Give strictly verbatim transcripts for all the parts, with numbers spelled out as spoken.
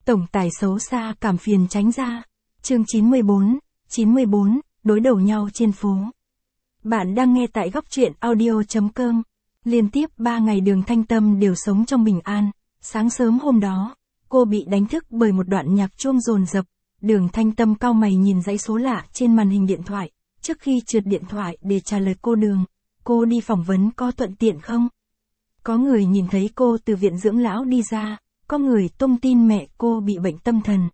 Tổng tài xấu xa cảm phiền tránh ra. Chương chín mươi bốn, chín mươi bốn, đối đầu nhau trên phố. Bạn đang nghe tại góc truyện audio chấm com. Liên tiếp ba ngày Đường Thanh Tâm đều sống trong bình an. Sáng sớm hôm đó, cô bị đánh thức bởi một đoạn nhạc chuông dồn dập. Đường Thanh Tâm cau mày nhìn dãy số lạ trên màn hình điện thoại. Trước khi trượt điện thoại để trả lời cô Đường, cô đi phỏng vấn có thuận tiện không? Có người nhìn thấy cô từ viện dưỡng lão đi ra, có người tung tin mẹ cô bị bệnh tâm thần.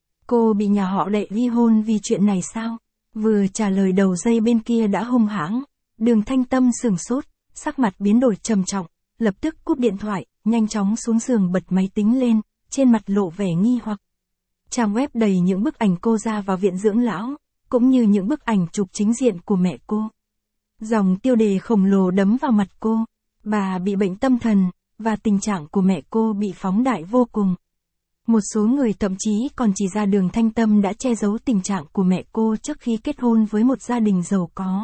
Cô bị nhà họ Đệ ly hôn vì chuyện này sao? Vừa trả lời đầu dây bên kia đã hung hãng. Đường Thanh Tâm sửng sốt, sắc mặt biến đổi trầm trọng, lập tức cúp điện thoại, nhanh chóng xuống giường bật máy tính lên, trên mặt lộ vẻ nghi hoặc. Trang web đầy những bức ảnh cô ra vào viện dưỡng lão, cũng như những bức ảnh chụp chính diện của mẹ cô. Dòng tiêu đề khổng lồ đấm vào mặt cô, bà bị bệnh tâm thần, và tình trạng của mẹ cô bị phóng đại vô cùng. Một số người thậm chí còn chỉ ra Đường Thanh Tâm đã che giấu tình trạng của mẹ cô trước khi kết hôn với một gia đình giàu có.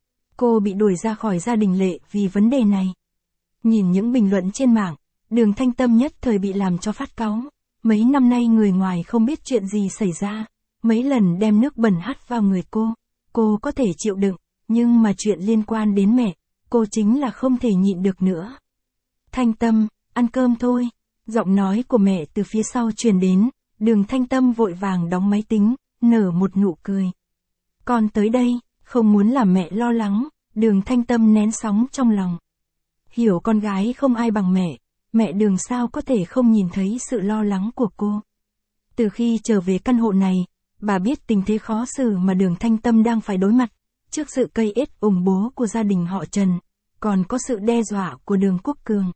Cô bị đuổi ra khỏi gia đình Lệ vì vấn đề này. Nhìn những bình luận trên mạng, Đường Thanh Tâm nhất thời bị làm cho phát cáu. Mấy năm nay người ngoài không biết chuyện gì xảy ra, mấy lần đem nước bẩn hắt vào người cô, cô có thể chịu đựng, nhưng mà chuyện liên quan đến mẹ, cô chính là không thể nhịn được nữa. Thanh Tâm, ăn cơm thôi. Giọng nói của mẹ từ phía sau truyền đến, Đường Thanh Tâm vội vàng đóng máy tính, nở một nụ cười. Con tới đây, không muốn làm mẹ lo lắng, Đường Thanh Tâm nén sóng trong lòng. Hiểu con gái không ai bằng mẹ, mẹ Đường sao có thể không nhìn thấy sự lo lắng của cô. Từ khi trở về căn hộ này, bà biết tình thế khó xử mà Đường Thanh Tâm đang phải đối mặt, trước sự cây ết ủng bố của gia đình họ Trần, còn có sự đe dọa của Đường Quốc Cường.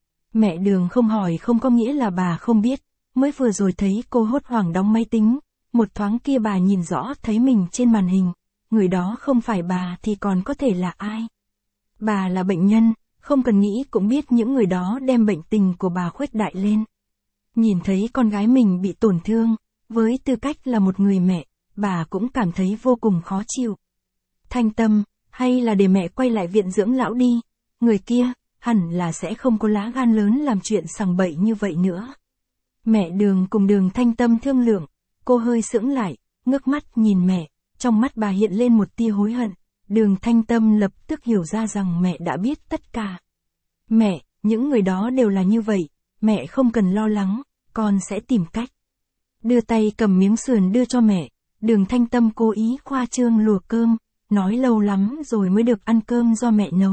Mẹ Đường không hỏi không có nghĩa là bà không biết, mới vừa rồi thấy cô hốt hoảng đóng máy tính, một thoáng kia bà nhìn rõ thấy mình trên màn hình, người đó không phải bà thì còn có thể là ai. Bà là bệnh nhân, không cần nghĩ cũng biết những người đó đem bệnh tình của bà khuếch đại lên. Nhìn thấy con gái mình bị tổn thương, với tư cách là một người mẹ, bà cũng cảm thấy vô cùng khó chịu. Thanh Tâm, hay là để mẹ quay lại viện dưỡng lão đi, người kia hẳn là sẽ không có lá gan lớn làm chuyện sằng bậy như vậy nữa. Mẹ Đường cùng Đường Thanh Tâm thương lượng, cô hơi sững lại, ngước mắt nhìn mẹ, trong mắt bà hiện lên một tia hối hận. Đường Thanh Tâm lập tức hiểu ra rằng mẹ đã biết tất cả. Mẹ, những người đó đều là như vậy, mẹ không cần lo lắng, con sẽ tìm cách. Đưa tay cầm miếng sườn đưa cho mẹ, Đường Thanh Tâm cố ý khoa trương lùa cơm, nói lâu lắm rồi mới được ăn cơm do mẹ nấu.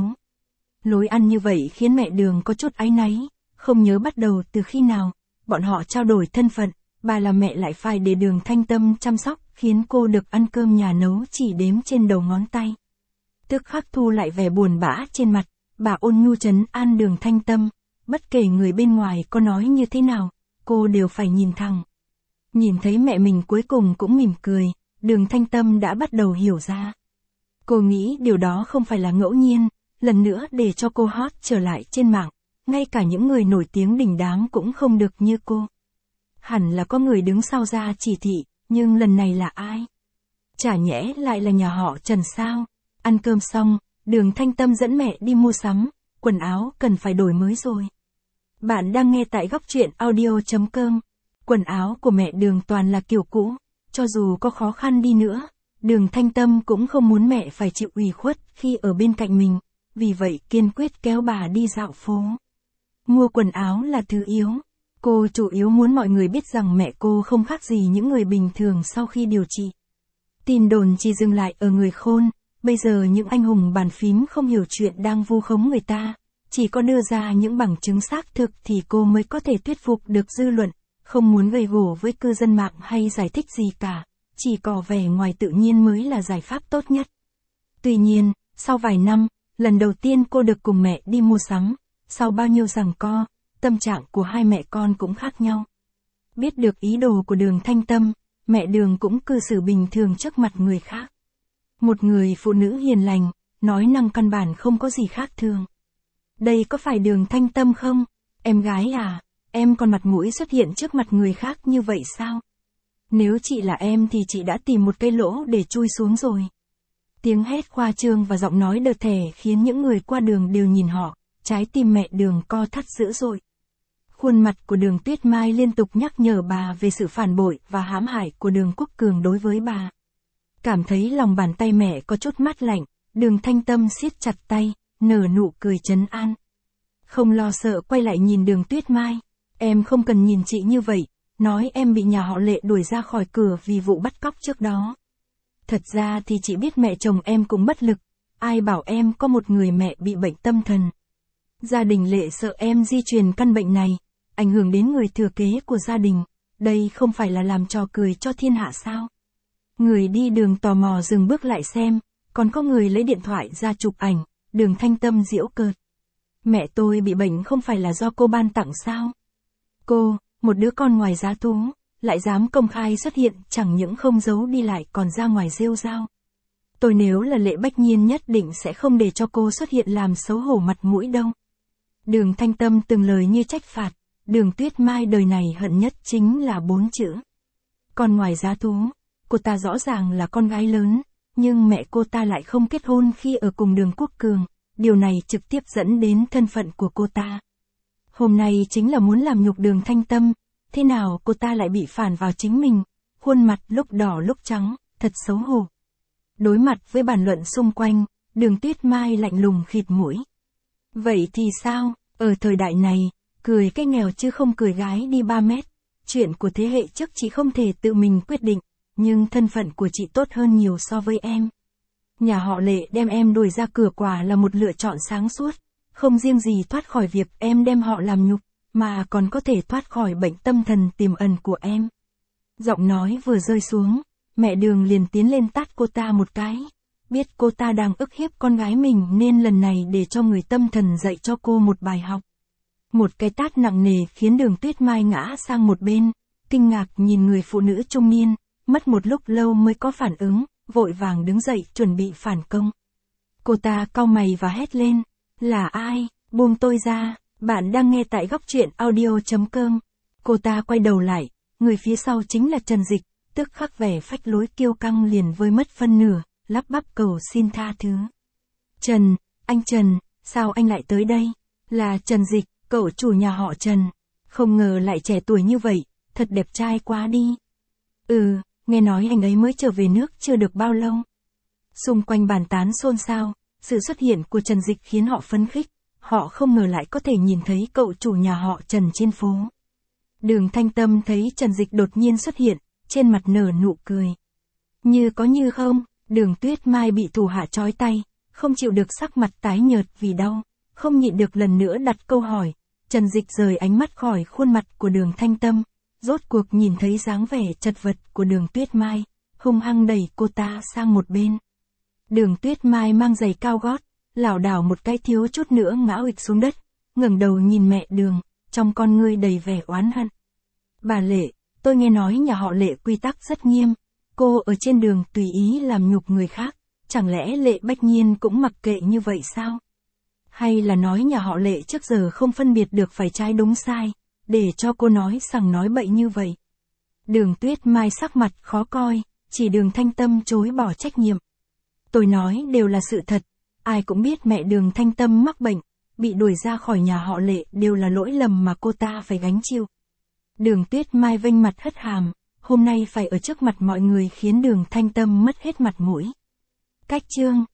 Lối ăn như vậy khiến mẹ Đường có chút áy náy, không nhớ bắt đầu từ khi nào, bọn họ trao đổi thân phận, bà là mẹ lại phải để Đường Thanh Tâm chăm sóc, khiến cô được ăn cơm nhà nấu chỉ đếm trên đầu ngón tay. Tức khắc thu lại vẻ buồn bã trên mặt, bà ôn nhu trấn an Đường Thanh Tâm, bất kể người bên ngoài có nói như thế nào, cô đều phải nhìn thẳng. Nhìn thấy mẹ mình cuối cùng cũng mỉm cười, Đường Thanh Tâm đã bắt đầu hiểu ra. Cô nghĩ điều đó không phải là ngẫu nhiên, lần nữa để cho cô hot trở lại trên mạng, ngay cả những người nổi tiếng đình đám cũng không được như cô. Hẳn là có người đứng sau ra chỉ thị, nhưng lần này là ai? Chả nhẽ lại là nhà họ Trần sao? Ăn cơm xong, Đường Thanh Tâm dẫn mẹ đi mua sắm, quần áo cần phải đổi mới rồi. Bạn đang nghe tại góc truyện audio chấm com. Quần áo của mẹ Đường toàn là kiểu cũ, cho dù có khó khăn đi nữa, Đường Thanh Tâm cũng không muốn mẹ phải chịu ủy khuất khi ở bên cạnh mình, vì vậy kiên quyết kéo bà đi dạo phố. Mua quần áo là thứ yếu, cô chủ yếu muốn mọi người biết rằng mẹ cô không khác gì những người bình thường sau khi điều trị. Tin đồn chỉ dừng lại ở người khôn, bây giờ những anh hùng bàn phím không hiểu chuyện đang vu khống người ta, chỉ có đưa ra những bằng chứng xác thực thì cô mới có thể thuyết phục được dư luận, không muốn gây gổ với cư dân mạng hay giải thích gì cả, chỉ có vẻ ngoài tự nhiên mới là giải pháp tốt nhất. Tuy nhiên, sau vài năm, lần đầu tiên cô được cùng mẹ đi mua sắm, sau bao nhiêu giằng co, tâm trạng của hai mẹ con cũng khác nhau. Biết được ý đồ của Đường Thanh Tâm, mẹ Đường cũng cư xử bình thường trước mặt người khác. Một người phụ nữ hiền lành, nói năng căn bản không có gì khác thường. Đây có phải Đường Thanh Tâm không? Em gái à, em còn mặt mũi xuất hiện trước mặt người khác như vậy sao? Nếu chị là em thì chị đã tìm một cây lỗ để chui xuống rồi. Tiếng hét khoa trương và giọng nói đờ thẻ khiến những người qua đường đều nhìn họ, trái tim mẹ Đường co thắt dữ dội. Khuôn mặt của Đường Tuyết Mai liên tục nhắc nhở bà về sự phản bội và hãm hại của Đường Quốc Cường đối với bà. Cảm thấy lòng bàn tay mẹ có chút mát lạnh, Đường Thanh Tâm siết chặt tay, nở nụ cười trấn an. Không lo sợ quay lại nhìn Đường Tuyết Mai, em không cần nhìn chị như vậy, nói em bị nhà họ Lệ đuổi ra khỏi cửa vì vụ bắt cóc trước đó. Thật ra thì chị biết mẹ chồng em cũng bất lực, ai bảo em có một người mẹ bị bệnh tâm thần. Gia đình Lệ sợ em di truyền căn bệnh này, ảnh hưởng đến người thừa kế của gia đình, đây không phải là làm trò cười cho thiên hạ sao? Người đi đường tò mò dừng bước lại xem, còn có người lấy điện thoại ra chụp ảnh, Đường Thanh Tâm giễu cợt. Mẹ tôi bị bệnh không phải là do cô ban tặng sao? Cô, một đứa con ngoài giá thú, lại dám công khai xuất hiện, chẳng những không giấu đi lại còn ra ngoài rêu rao. Tôi nếu là Lệ Bách Nhiên nhất định sẽ không để cho cô xuất hiện làm xấu hổ mặt mũi đâu. Đường Thanh Tâm từng lời như trách phạt, Đường Tuyết Mai đời này hận nhất chính là bốn chữ. Còn ngoài giá thú, cô ta rõ ràng là con gái lớn, nhưng mẹ cô ta lại không kết hôn khi ở cùng Đường Quốc Cường, điều này trực tiếp dẫn đến thân phận của cô ta. Hôm nay chính là muốn làm nhục Đường Thanh Tâm, thế nào cô ta lại bị phản vào chính mình, khuôn mặt lúc đỏ lúc trắng, thật xấu hổ. Đối mặt với bàn luận xung quanh, Đường Tuyết Mai lạnh lùng khịt mũi. Vậy thì sao, ở thời đại này, cười cái nghèo chứ không cười gái đi ba mét, chuyện của thế hệ trước chị không thể tự mình quyết định, nhưng thân phận của chị tốt hơn nhiều so với em. Nhà họ Lệ đem em đuổi ra cửa quả là một lựa chọn sáng suốt, không riêng gì thoát khỏi việc em đem họ làm nhục, mà còn có thể thoát khỏi bệnh tâm thần tiềm ẩn của em. Giọng nói vừa rơi xuống, mẹ Đường liền tiến lên tát cô ta một cái. Biết cô ta đang ức hiếp con gái mình nên lần này để cho người tâm thần dạy cho cô một bài học. Một cái tát nặng nề khiến Đường Tuyết Mai ngã sang một bên, kinh ngạc nhìn người phụ nữ trung niên, mất một lúc lâu mới có phản ứng, vội vàng đứng dậy chuẩn bị phản công. Cô ta cau mày và hét lên, là ai, buông tôi ra, bạn đang nghe tại góc truyện audio chấm com. Cô ta quay đầu lại, người phía sau chính là Trần Dịch, tức khắc vẻ phách lối kiêu căng liền vơi mất phân nửa, lắp bắp cầu xin tha thứ. Trần, anh Trần, sao anh lại tới đây? Là Trần Dịch, cậu chủ nhà họ Trần. Không ngờ lại trẻ tuổi như vậy, thật đẹp trai quá đi. Ừ, nghe nói anh ấy mới trở về nước chưa được bao lâu. Xung quanh bàn tán xôn xao, sự xuất hiện của Trần Dịch khiến họ phấn khích, họ không ngờ lại có thể nhìn thấy cậu chủ nhà họ Trần trên phố. Đường Thanh Tâm thấy Trần Dịch đột nhiên xuất hiện, trên mặt nở nụ cười. Như có như không, Đường Tuyết Mai bị thủ hạ trói tay, không chịu được sắc mặt tái nhợt vì đau, không nhịn được lần nữa đặt câu hỏi. Trần Dịch rời ánh mắt khỏi khuôn mặt của Đường Thanh Tâm, rốt cuộc nhìn thấy dáng vẻ chật vật của Đường Tuyết Mai, hung hăng đẩy cô ta sang một bên. Đường Tuyết Mai mang giày cao gót, lảo đảo một cái thiếu chút nữa ngã ụịch xuống đất, ngẩng đầu nhìn mẹ Đường, trong con ngươi đầy vẻ oán hận. Bà Lệ, tôi nghe nói nhà họ Lệ quy tắc rất nghiêm, cô ở trên đường tùy ý làm nhục người khác, chẳng lẽ Lệ Bách Nhiên cũng mặc kệ như vậy sao? Hay là nói nhà họ Lệ trước giờ không phân biệt được phải trái đúng sai, để cho cô nói sằng nói bậy như vậy? Đường Tuyết Mai sắc mặt khó coi, chỉ Đường Thanh Tâm chối bỏ trách nhiệm. Tôi nói đều là sự thật, ai cũng biết mẹ Đường Thanh Tâm mắc bệnh, bị đuổi ra khỏi nhà họ Lệ đều là lỗi lầm mà cô ta phải gánh chịu. Đường Tuyết Mai vênh mặt hất hàm, hôm nay phải ở trước mặt mọi người khiến Đường Thanh Tâm mất hết mặt mũi. Cách chương